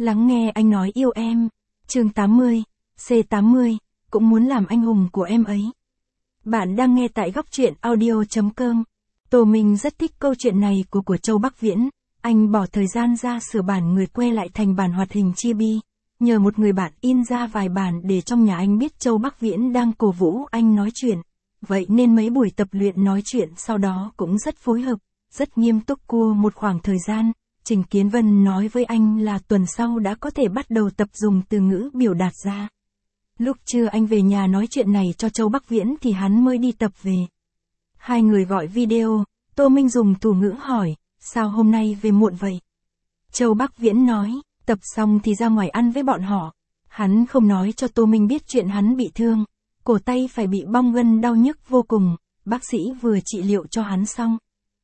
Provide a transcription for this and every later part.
Lắng nghe anh nói yêu em. Chương 80, C80, cũng muốn làm anh hùng của em ấy. Bạn đang nghe tại góc truyện audio.com. Tô Minh rất thích câu chuyện này của Châu Bắc Viễn. Anh bỏ thời gian ra sửa bản người quay lại thành bản hoạt hình chibi. Nhờ một người bạn in ra vài bản để trong nhà anh biết Châu Bắc Viễn đang cổ vũ anh nói chuyện. Vậy nên mấy buổi tập luyện nói chuyện sau đó cũng rất phối hợp, rất nghiêm túc. Qua một khoảng thời gian, Trình Kiến Vân nói với anh là tuần sau đã có thể bắt đầu tập dùng từ ngữ biểu đạt ra. Lúc trưa anh về nhà nói chuyện này cho Châu Bắc Viễn thì hắn mới đi tập về. Hai người gọi video, Tô Minh dùng thủ ngữ hỏi, sao hôm nay về muộn vậy? Châu Bắc Viễn nói, tập xong thì ra ngoài ăn với bọn họ. Hắn không nói cho Tô Minh biết chuyện hắn bị thương, cổ tay phải bị bong gân đau nhức vô cùng, bác sĩ vừa trị liệu cho hắn xong.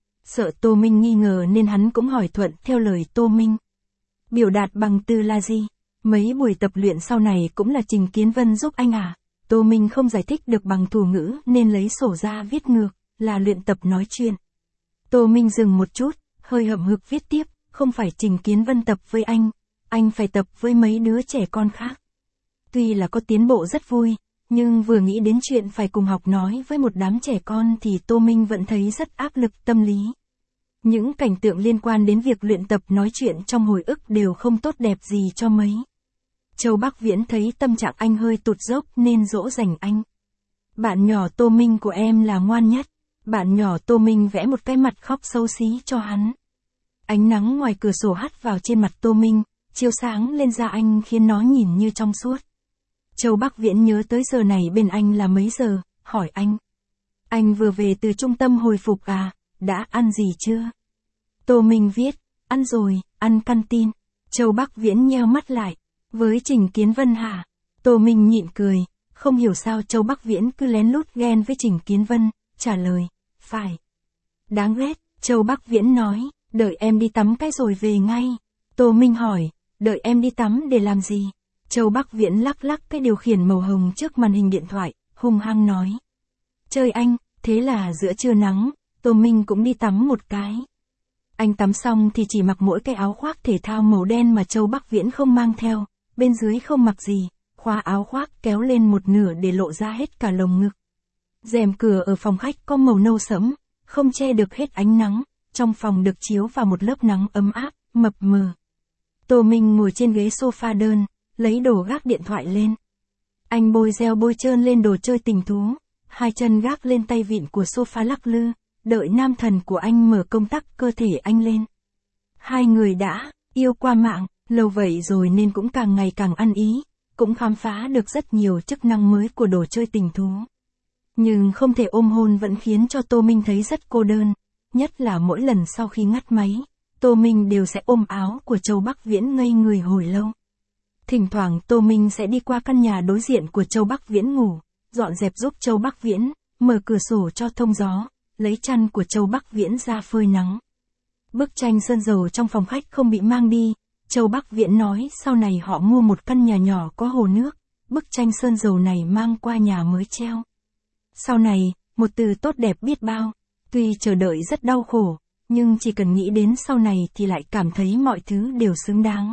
Sợ Tô Minh nghi ngờ nên hắn cũng hỏi thuận theo lời Tô Minh. Biểu đạt bằng từ là gì? Mấy buổi tập luyện sau này cũng là Trình Kiến Vân giúp anh à? Tô Minh không giải thích được bằng thủ ngữ nên lấy sổ ra viết ngược, là luyện tập nói chuyện. Tô Minh dừng một chút, hơi hậm hực viết tiếp, không phải Trình Kiến Vân tập với anh phải tập với mấy đứa trẻ con khác. Tuy là có tiến bộ rất vui, nhưng vừa nghĩ đến chuyện phải cùng học nói với một đám trẻ con thì Tô Minh vẫn thấy rất áp lực tâm lý. Những cảnh tượng liên quan đến việc luyện tập nói chuyện trong hồi ức đều không tốt đẹp gì cho mấy. Châu Bắc Viễn thấy tâm trạng anh hơi tụt dốc nên dỗ dành anh. Bạn nhỏ Tô Minh của em là ngoan nhất. Bạn nhỏ Tô Minh vẽ một cái mặt khóc xấu xí cho hắn. Ánh nắng ngoài cửa sổ hắt vào trên mặt Tô Minh, chiếu sáng lên da anh khiến nó nhìn như trong suốt. Châu Bắc Viễn nhớ tới giờ này bên anh là mấy giờ, hỏi anh. Anh vừa về từ trung tâm hồi phục à, đã ăn gì chưa? Tô Minh viết, ăn rồi, ăn canteen. Châu Bắc Viễn nheo mắt lại, với Trình Kiến Vân hả? Tô Minh nhịn cười, không hiểu sao Châu Bắc Viễn cứ lén lút ghen với Trình Kiến Vân, trả lời, phải. Đáng ghét, Châu Bắc Viễn nói, đợi em đi tắm cái rồi về ngay. Tô Minh hỏi, đợi em đi tắm để làm gì? Châu Bắc Viễn lắc lắc cái điều khiển màu hồng trước màn hình điện thoại, hung hăng nói. Chơi anh, thế là giữa trưa nắng, Tô Minh cũng đi tắm một cái. Anh tắm xong thì chỉ mặc mỗi cái áo khoác thể thao màu đen mà Châu Bắc Viễn không mang theo, bên dưới không mặc gì, khóa áo khoác kéo lên một nửa để lộ ra hết cả lồng ngực. Rèm cửa ở phòng khách có màu nâu sẫm, không che được hết ánh nắng, trong phòng được chiếu vào một lớp nắng ấm áp, mập mờ. Tô Minh ngồi trên ghế sofa đơn, lấy đồ gác điện thoại lên. Anh bôi gel bôi trơn lên đồ chơi tình thú, hai chân gác lên tay vịn của sofa lắc lư, đợi nam thần của anh mở công tắc cơ thể anh lên. Hai người đã yêu qua mạng, lâu vậy rồi nên cũng càng ngày càng ăn ý, cũng khám phá được rất nhiều chức năng mới của đồ chơi tình thú. Nhưng không thể ôm hôn vẫn khiến cho Tô Minh thấy rất cô đơn, nhất là mỗi lần sau khi ngắt máy, Tô Minh đều sẽ ôm áo của Châu Bắc Viễn ngây người hồi lâu. Thỉnh thoảng Tô Minh sẽ đi qua căn nhà đối diện của Châu Bắc Viễn ngủ, dọn dẹp giúp Châu Bắc Viễn, mở cửa sổ cho thông gió, lấy chăn của Châu Bắc Viễn ra phơi nắng. Bức tranh sơn dầu trong phòng khách không bị mang đi, Châu Bắc Viễn nói sau này họ mua một căn nhà nhỏ có hồ nước, bức tranh sơn dầu này mang qua nhà mới treo. Sau này, một từ tốt đẹp biết bao, tuy chờ đợi rất đau khổ, nhưng chỉ cần nghĩ đến sau này thì lại cảm thấy mọi thứ đều xứng đáng.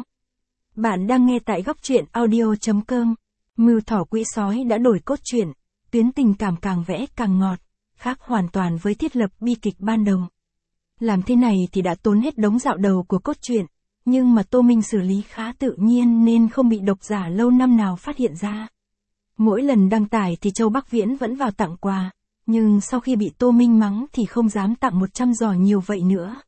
Bạn đang nghe tại góc truyện audio.com. Mưu Thỏ Quỷ Sói đã đổi cốt truyện, tuyến tình cảm càng vẽ càng ngọt, khác hoàn toàn với thiết lập bi kịch ban đầu. Làm thế này thì đã tốn hết đống dạo đầu của cốt truyện, nhưng mà Tô Minh xử lý khá tự nhiên nên không bị độc giả lâu năm nào phát hiện ra. Mỗi lần đăng tải thì Châu Bắc Viễn vẫn vào tặng quà, nhưng sau khi bị Tô Minh mắng thì không dám tặng 100 giỏ nhiều vậy nữa.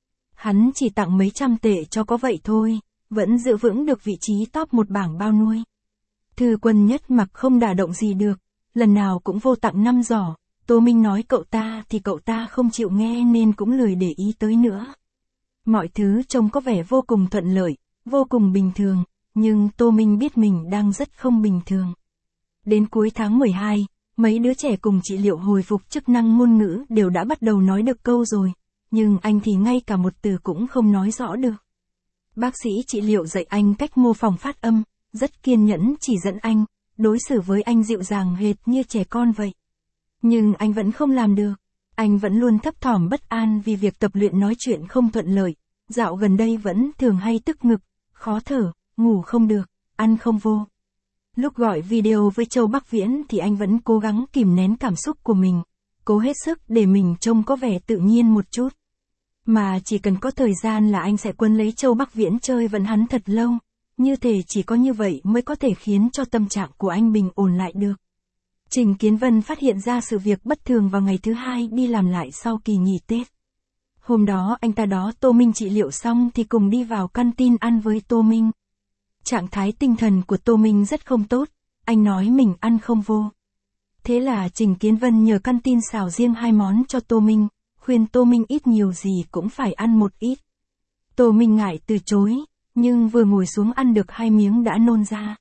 Hắn chỉ tặng mấy trăm tệ cho có vậy thôi, vẫn giữ vững được vị trí top một bảng bao nuôi. Thư Quân Nhất mặc không đả động gì được, lần nào cũng vô tặng 5 giỏ, Tô Minh nói cậu ta thì cậu ta không chịu nghe nên cũng lười để ý tới nữa. Mọi thứ trông có vẻ vô cùng thuận lợi, vô cùng bình thường, nhưng Tô Minh biết mình đang rất không bình thường. Đến cuối tháng 12, mấy đứa trẻ cùng trị liệu hồi phục chức năng ngôn ngữ đều đã bắt đầu nói được câu rồi, nhưng anh thì ngay cả một từ cũng không nói rõ được. Bác sĩ trị liệu dạy anh cách mô phỏng phát âm, rất kiên nhẫn chỉ dẫn anh, đối xử với anh dịu dàng hệt như trẻ con vậy. Nhưng anh vẫn không làm được. Anh vẫn luôn thấp thỏm bất an vì việc tập luyện nói chuyện không thuận lợi. Dạo gần đây vẫn thường hay tức ngực, khó thở, ngủ không được, ăn không vô. Lúc gọi video với Châu Bắc Viễn thì anh vẫn cố gắng kìm nén cảm xúc của mình, cố hết sức để mình trông có vẻ tự nhiên một chút. Mà chỉ cần có thời gian là anh sẽ quấn lấy Châu Bắc Viễn chơi vẫn hắn thật lâu, như thể chỉ có như vậy mới có thể khiến cho tâm trạng của anh bình ổn lại được. Trình Kiến Vân phát hiện ra sự việc bất thường vào ngày thứ hai đi làm lại sau kỳ nghỉ Tết. Hôm đó anh ta đón Tô Minh trị liệu xong thì cùng đi vào canteen ăn với Tô Minh. Trạng thái tinh thần của Tô Minh rất không tốt, anh nói mình ăn không vô. Thế là Trình Kiến Vân nhờ canteen xào riêng 2 món cho Tô Minh, khuyên Tô Minh ít nhiều gì cũng phải ăn một ít. Tô Minh ngại từ chối, nhưng vừa ngồi xuống ăn được 2 miếng đã nôn ra.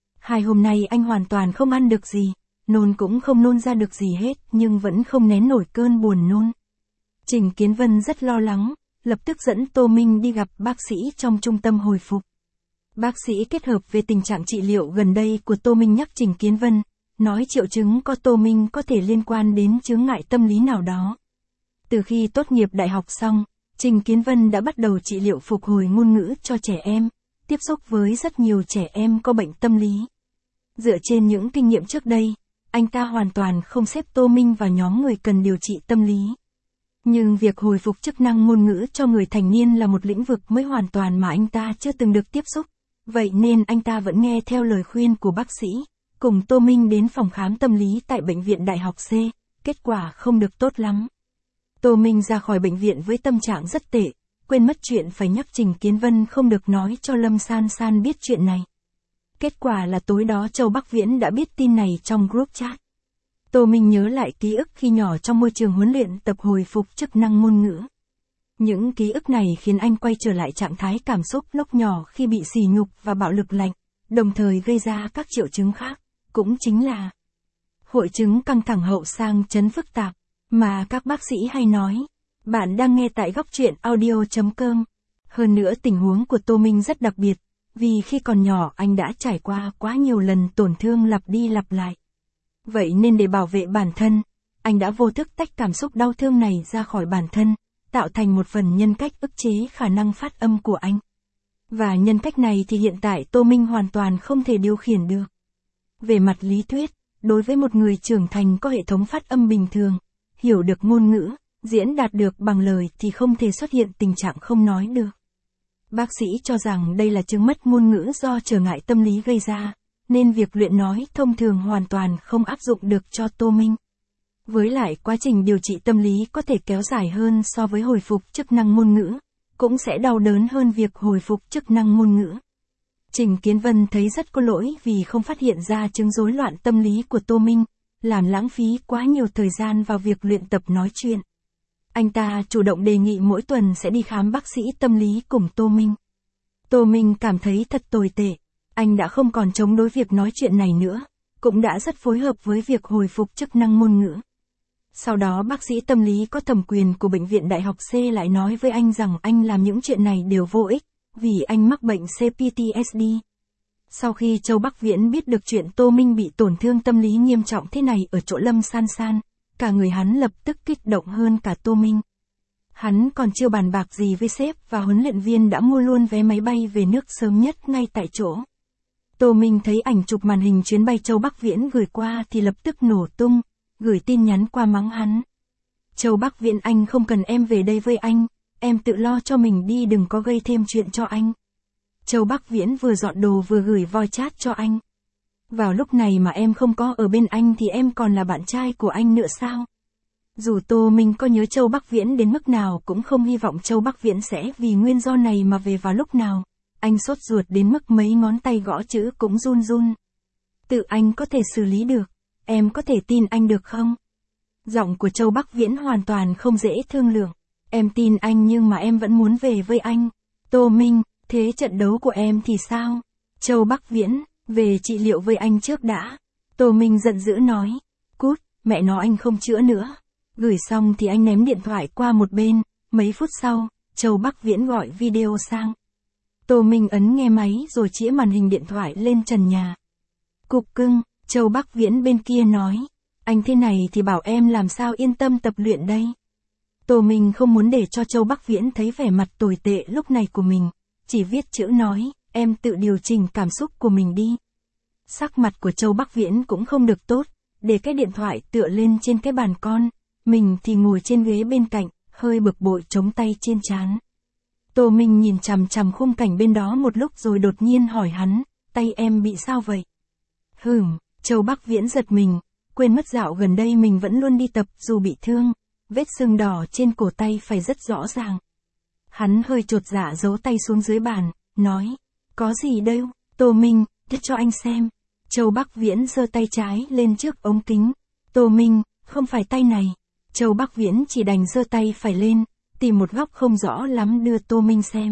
2 hôm nay anh hoàn toàn không ăn được gì, nôn cũng không nôn ra được gì hết nhưng vẫn không nén nổi cơn buồn nôn. Trình Kiến Vân rất lo lắng, lập tức dẫn Tô Minh đi gặp bác sĩ trong trung tâm hồi phục. Bác sĩ kết hợp về tình trạng trị liệu gần đây của Tô Minh nhắc Trình Kiến Vân, nói triệu chứng có Tô Minh có thể liên quan đến chướng ngại tâm lý nào đó. Từ khi tốt nghiệp đại học xong, Trình Kiến Vân đã bắt đầu trị liệu phục hồi ngôn ngữ cho trẻ em, tiếp xúc với rất nhiều trẻ em có bệnh tâm lý. Dựa trên những kinh nghiệm trước đây, anh ta hoàn toàn không xếp Tô Minh vào nhóm người cần điều trị tâm lý. Nhưng việc hồi phục chức năng ngôn ngữ cho người thành niên là một lĩnh vực mới hoàn toàn mà anh ta chưa từng được tiếp xúc. Vậy nên anh ta vẫn nghe theo lời khuyên của bác sĩ, cùng Tô Minh đến phòng khám tâm lý tại bệnh viện Đại học C, kết quả không được tốt lắm. Tô Minh ra khỏi bệnh viện với tâm trạng rất tệ, quên mất chuyện phải nhắc Trình Kiến Vân không được nói cho Lâm San San biết chuyện này. Kết quả là tối đó Châu Bắc Viễn đã biết tin này trong group chat. Tô Minh nhớ lại ký ức khi nhỏ trong môi trường huấn luyện tập hồi phục chức năng ngôn ngữ. Những ký ức này khiến anh quay trở lại trạng thái cảm xúc lúc nhỏ khi bị sỉ nhục và bạo lực lạnh, đồng thời gây ra các triệu chứng khác, cũng chính là hội chứng căng thẳng hậu sang chấn phức tạp, mà các bác sĩ hay nói. Bạn đang nghe tại góc truyện audio.com. Hơn nữa tình huống của Tô Minh rất đặc biệt, vì khi còn nhỏ anh đã trải qua quá nhiều lần tổn thương lặp đi lặp lại. Vậy nên để bảo vệ bản thân, anh đã vô thức tách cảm xúc đau thương này ra khỏi bản thân, tạo thành một phần nhân cách ức chế khả năng phát âm của anh. Và nhân cách này thì hiện tại Tô Minh hoàn toàn không thể điều khiển được. Về mặt lý thuyết, đối với một người trưởng thành có hệ thống phát âm bình thường, hiểu được ngôn ngữ, diễn đạt được bằng lời thì không thể xuất hiện tình trạng không nói được. Bác sĩ cho rằng đây là chứng mất ngôn ngữ do trở ngại tâm lý gây ra, nên việc luyện nói thông thường hoàn toàn không áp dụng được cho Tô Minh. Với lại quá trình điều trị tâm lý có thể kéo dài hơn so với hồi phục chức năng ngôn ngữ, cũng sẽ đau đớn hơn việc hồi phục chức năng ngôn ngữ. Trình Kiến Vân thấy rất có lỗi vì không phát hiện ra chứng rối loạn tâm lý của Tô Minh, làm lãng phí quá nhiều thời gian vào việc luyện tập nói chuyện. Anh ta chủ động đề nghị mỗi tuần sẽ đi khám bác sĩ tâm lý cùng Tô Minh. Tô Minh cảm thấy thật tồi tệ, anh đã không còn chống đối việc nói chuyện này nữa, cũng đã rất phối hợp với việc hồi phục chức năng ngôn ngữ. Sau đó bác sĩ tâm lý có thẩm quyền của bệnh viện Đại học C lại nói với anh rằng anh làm những chuyện này đều vô ích, vì anh mắc bệnh CPTSD. Sau khi Châu Bắc Viễn biết được chuyện Tô Minh bị tổn thương tâm lý nghiêm trọng thế này ở chỗ Lâm San San, cả người hắn lập tức kích động hơn cả Tô Minh. Hắn còn chưa bàn bạc gì với sếp và huấn luyện viên đã mua luôn vé máy bay về nước sớm nhất ngay tại chỗ. Tô Minh thấy ảnh chụp màn hình chuyến bay Châu Bắc Viễn gửi qua thì lập tức nổ tung, gửi tin nhắn qua mắng hắn. Châu Bắc Viễn, anh không cần em về đây với anh, em tự lo cho mình đi, đừng có gây thêm chuyện cho anh. Châu Bắc Viễn vừa dọn đồ vừa gửi voice chat cho anh. Vào lúc này mà em không có ở bên anh thì em còn là bạn trai của anh nữa sao? Dù Tô Minh có nhớ Châu Bắc Viễn đến mức nào cũng không hy vọng Châu Bắc Viễn sẽ vì nguyên do này mà về vào lúc nào. Anh sốt ruột đến mức mấy ngón tay gõ chữ cũng run run. Tự anh có thể xử lý được, em có thể tin anh được không? Giọng của Châu Bắc Viễn hoàn toàn không dễ thương lượng. Em tin anh nhưng mà em vẫn muốn về với anh. Tô Minh, thế trận đấu của em thì sao? Châu Bắc Viễn, về trị liệu với anh trước đã. Tô Minh giận dữ nói. Cút, mẹ nó anh không chữa nữa. Gửi xong thì anh ném điện thoại qua một bên. Mấy phút sau, Châu Bắc Viễn gọi video sang. Tô Minh ấn nghe máy rồi chĩa màn hình điện thoại lên trần nhà. Cục cưng, Châu Bắc Viễn bên kia nói. Anh thế này thì bảo em làm sao yên tâm tập luyện đây. Tô Minh không muốn để cho Châu Bắc Viễn thấy vẻ mặt tồi tệ lúc này của mình. Chỉ viết chữ nói, em tự điều chỉnh cảm xúc của mình đi. Sắc mặt của Châu Bắc Viễn cũng không được tốt, để cái điện thoại tựa lên trên cái bàn con, mình thì ngồi trên ghế bên cạnh, hơi bực bội chống tay trên trán. Tô Minh nhìn chằm chằm khung cảnh bên đó một lúc rồi đột nhiên hỏi hắn, tay em bị sao vậy? Châu Bắc Viễn giật mình, quên mất dạo gần đây mình vẫn luôn đi tập dù bị thương, vết sưng đỏ trên cổ tay phải rất rõ ràng. Hắn hơi chột dạ giấu tay xuống dưới bàn, nói, có gì đâu, Tô Minh, để cho anh xem. Châu Bắc Viễn giơ tay trái lên trước ống kính. Tô Minh, không phải tay này. Châu Bắc Viễn chỉ đành giơ tay phải lên, tìm một góc không rõ lắm đưa Tô Minh xem.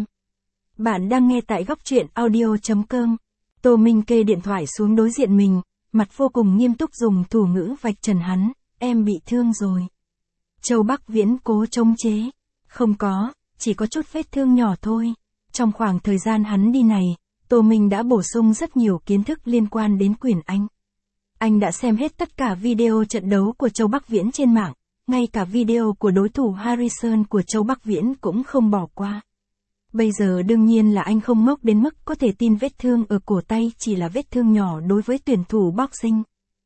Bạn đang nghe tại góc truyện audio.com. Tô Minh kê điện thoại xuống đối diện mình, mặt vô cùng nghiêm túc dùng thủ ngữ vạch trần hắn, em bị thương rồi. Châu Bắc Viễn cố chống chế. Không có, chỉ có chút vết thương nhỏ thôi. Trong khoảng thời gian hắn đi này, Tô Minh đã bổ sung rất nhiều kiến thức liên quan đến quyền Anh. Anh đã xem hết tất cả video trận đấu của Châu Bắc Viễn trên mạng, ngay cả video của đối thủ Harrison của Châu Bắc Viễn cũng không bỏ qua. Bây giờ đương nhiên là anh không ngốc đến mức có thể tin vết thương ở cổ tay chỉ là vết thương nhỏ đối với tuyển thủ boxing.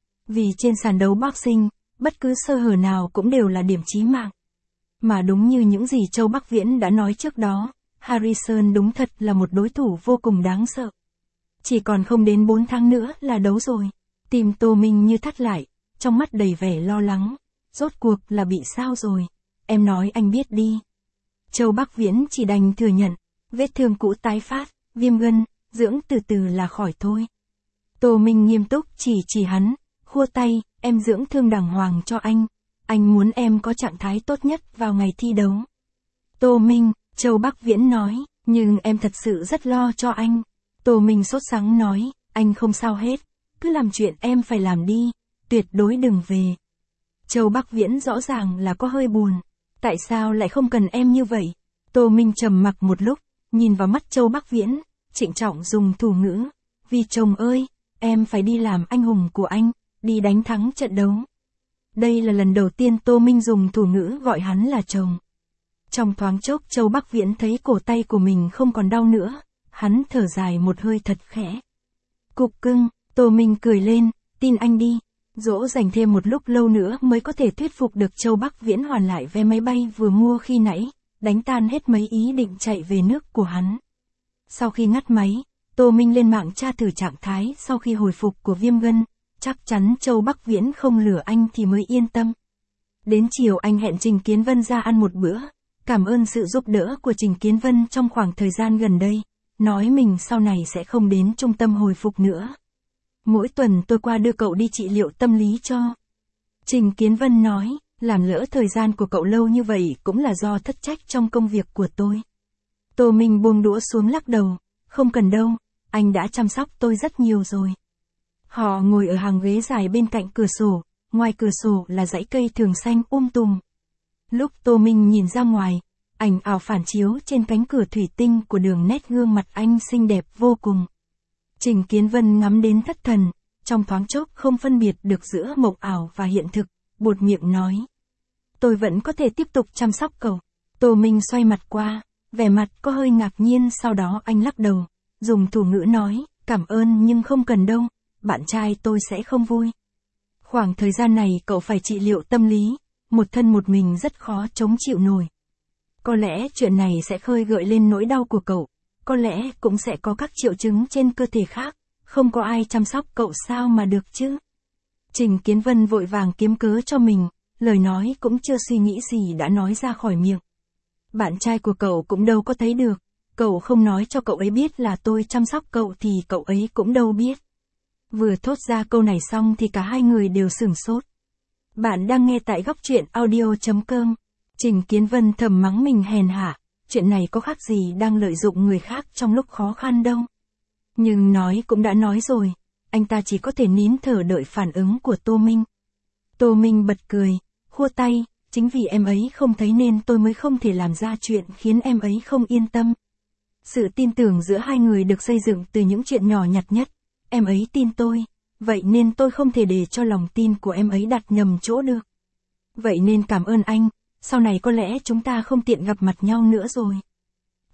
Vì trên sàn đấu boxing, bất cứ sơ hở nào cũng đều là điểm chí mạng. Mà đúng như những gì Châu Bắc Viễn đã nói trước đó, Harrison đúng thật là một đối thủ vô cùng đáng sợ. Chỉ còn không đến 4 tháng nữa là đấu rồi. Tim Tô Minh như thắt lại, trong mắt đầy vẻ lo lắng. Rốt cuộc là bị sao rồi? Em nói anh biết đi. Châu Bắc Viễn chỉ đành thừa nhận, vết thương cũ tái phát, viêm gân, dưỡng từ từ là khỏi thôi. Tô Minh nghiêm túc chỉ hắn, khua tay, em dưỡng thương đàng hoàng cho anh muốn em có trạng thái tốt nhất vào ngày thi đấu. Tô Minh, Châu Bắc Viễn nói, nhưng em thật sự rất lo cho anh. Tô Minh sốt sắng nói, anh không sao hết, cứ làm chuyện em phải làm đi, tuyệt đối đừng về. Châu Bắc Viễn rõ ràng là có hơi buồn, tại sao lại không cần em như vậy? Tô Minh trầm mặc một lúc, nhìn vào mắt Châu Bắc Viễn, trịnh trọng dùng thủ ngữ, vì chồng ơi, em phải đi làm anh hùng của anh, đi đánh thắng trận đấu. Đây là lần đầu tiên Tô Minh dùng thủ ngữ gọi hắn là chồng. Trong thoáng chốc Châu Bắc Viễn thấy cổ tay của mình không còn đau nữa, hắn thở dài một hơi thật khẽ. Cục cưng, Tô Minh cười lên, tin anh đi, dỗ dành thêm một lúc lâu nữa mới có thể thuyết phục được Châu Bắc Viễn hoàn lại vé máy bay vừa mua khi nãy, đánh tan hết mấy ý định chạy về nước của hắn. Sau khi ngắt máy, Tô Minh lên mạng tra thử trạng thái sau khi hồi phục của viêm gân, chắc chắn Châu Bắc Viễn không lừa anh thì mới yên tâm. Đến chiều anh hẹn Trình Kiến Vân ra ăn một bữa, cảm ơn sự giúp đỡ của Trình Kiến Vân trong khoảng thời gian gần đây, nói mình sau này sẽ không đến trung tâm hồi phục nữa. Mỗi tuần tôi qua đưa cậu đi trị liệu tâm lý cho. Trình Kiến Vân nói, làm lỡ thời gian của cậu lâu như vậy cũng là do thất trách trong công việc của tôi. Tô Minh buông đũa xuống lắc đầu, không cần đâu, anh đã chăm sóc tôi rất nhiều rồi. Họ ngồi ở hàng ghế dài bên cạnh cửa sổ, ngoài cửa sổ là dãy cây thường xanh tùm. Lúc Tô Minh nhìn ra ngoài, ảnh ảo phản chiếu trên cánh cửa thủy tinh của đường nét gương mặt anh xinh đẹp vô cùng. Trình Kiến Vân ngắm đến thất thần, trong thoáng chốc không phân biệt được giữa mộng ảo và hiện thực, buột miệng nói. Tôi vẫn có thể tiếp tục chăm sóc cậu. Tô Minh xoay mặt qua, vẻ mặt có hơi ngạc nhiên, sau đó anh lắc đầu, dùng thủ ngữ nói, cảm ơn nhưng không cần đâu, bạn trai tôi sẽ không vui. Khoảng thời gian này cậu phải trị liệu tâm lý, một thân một mình rất khó chống chịu nổi. Có lẽ chuyện này sẽ khơi gợi lên nỗi đau của cậu, có lẽ cũng sẽ có các triệu chứng trên cơ thể khác, không có ai chăm sóc cậu sao mà được chứ. Trình Kiến Vân vội vàng kiếm cớ cho mình, lời nói cũng chưa suy nghĩ gì đã nói ra khỏi miệng. Bạn trai của cậu cũng đâu có thấy được, cậu không nói cho cậu ấy biết là tôi chăm sóc cậu thì cậu ấy cũng đâu biết. Vừa thốt ra câu này xong thì cả hai người đều sửng sốt. Bạn đang nghe tại góc truyện audio.com. Trình Kiến Vân thầm mắng mình hèn hạ, chuyện này có khác gì đang lợi dụng người khác trong lúc khó khăn đâu. Nhưng nói cũng đã nói rồi, anh ta chỉ có thể nín thở đợi phản ứng của Tô Minh. Tô Minh bật cười, khua tay, chính vì em ấy không thấy nên tôi mới không thể làm ra chuyện khiến em ấy không yên tâm. Sự tin tưởng giữa hai người được xây dựng từ những chuyện nhỏ nhặt nhất, em ấy tin tôi, vậy nên tôi không thể để cho lòng tin của em ấy đặt nhầm chỗ được. Vậy nên cảm ơn anh, sau này có lẽ chúng ta không tiện gặp mặt nhau nữa rồi.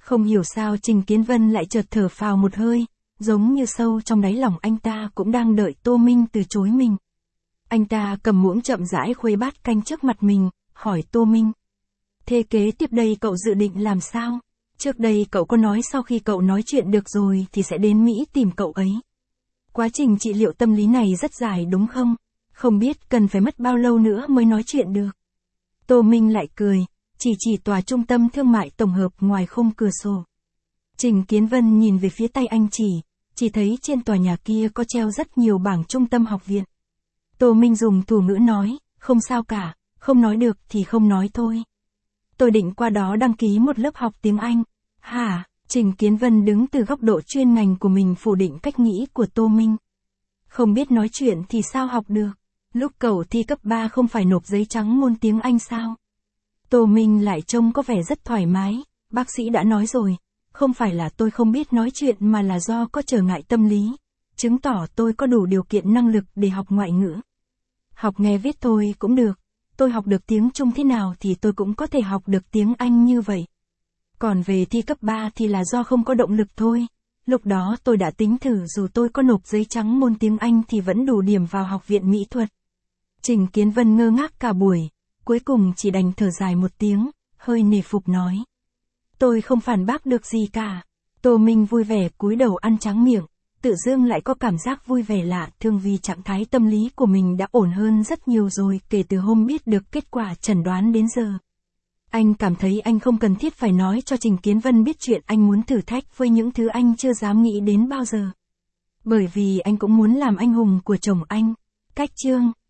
Không hiểu sao Trình Kiến Vân lại chợt thở phào một hơi, giống như sâu trong đáy lòng anh ta cũng đang đợi Tô Minh từ chối mình. Anh ta cầm muỗng chậm rãi khuấy bát canh trước mặt mình, hỏi Tô Minh. Thế kế tiếp đây cậu dự định làm sao? Trước đây cậu có nói sau khi cậu nói chuyện được rồi thì sẽ đến Mỹ tìm cậu ấy. Quá trình trị liệu tâm lý này rất dài đúng không? Không biết cần phải mất bao lâu nữa mới nói chuyện được. Tô Minh lại cười, chỉ tòa trung tâm thương mại tổng hợp ngoài khung cửa sổ. Trình Kiến Vân nhìn về phía tay anh chỉ thấy trên tòa nhà kia có treo rất nhiều bảng trung tâm học viện. Tô Minh dùng thủ ngữ nói, không sao cả, không nói được thì không nói thôi. Tôi định qua đó đăng ký một lớp học tiếng Anh. Hả? Trình Kiến Vân đứng từ góc độ chuyên ngành của mình phủ định cách nghĩ của Tô Minh. Không biết nói chuyện thì sao học được? Lúc cậu thi cấp 3 không phải nộp giấy trắng môn tiếng Anh sao? Tô Minh lại trông có vẻ rất thoải mái, bác sĩ đã nói rồi, không phải là tôi không biết nói chuyện mà là do có trở ngại tâm lý, chứng tỏ tôi có đủ điều kiện năng lực để học ngoại ngữ. Học nghe viết thôi cũng được, tôi học được tiếng Trung thế nào thì tôi cũng có thể học được tiếng Anh như vậy. Còn về thi cấp 3 thì là do không có động lực thôi, lúc đó tôi đã tính thử dù tôi có nộp giấy trắng môn tiếng Anh thì vẫn đủ điểm vào học viện mỹ thuật. Trình Kiến Vân ngơ ngác cả buổi, cuối cùng chỉ đành thở dài một tiếng, hơi nể phục nói. Tôi không phản bác được gì cả. Tô Minh vui vẻ cúi đầu ăn tráng miệng, tự dưng lại có cảm giác vui vẻ lạ thường vì trạng thái tâm lý của mình đã ổn hơn rất nhiều rồi kể từ hôm biết được kết quả chẩn đoán đến giờ. Anh cảm thấy anh không cần thiết phải nói cho Trình Kiến Vân biết chuyện anh muốn thử thách với những thứ anh chưa dám nghĩ đến bao giờ. Bởi vì anh cũng muốn làm anh hùng của chồng anh. Cách chương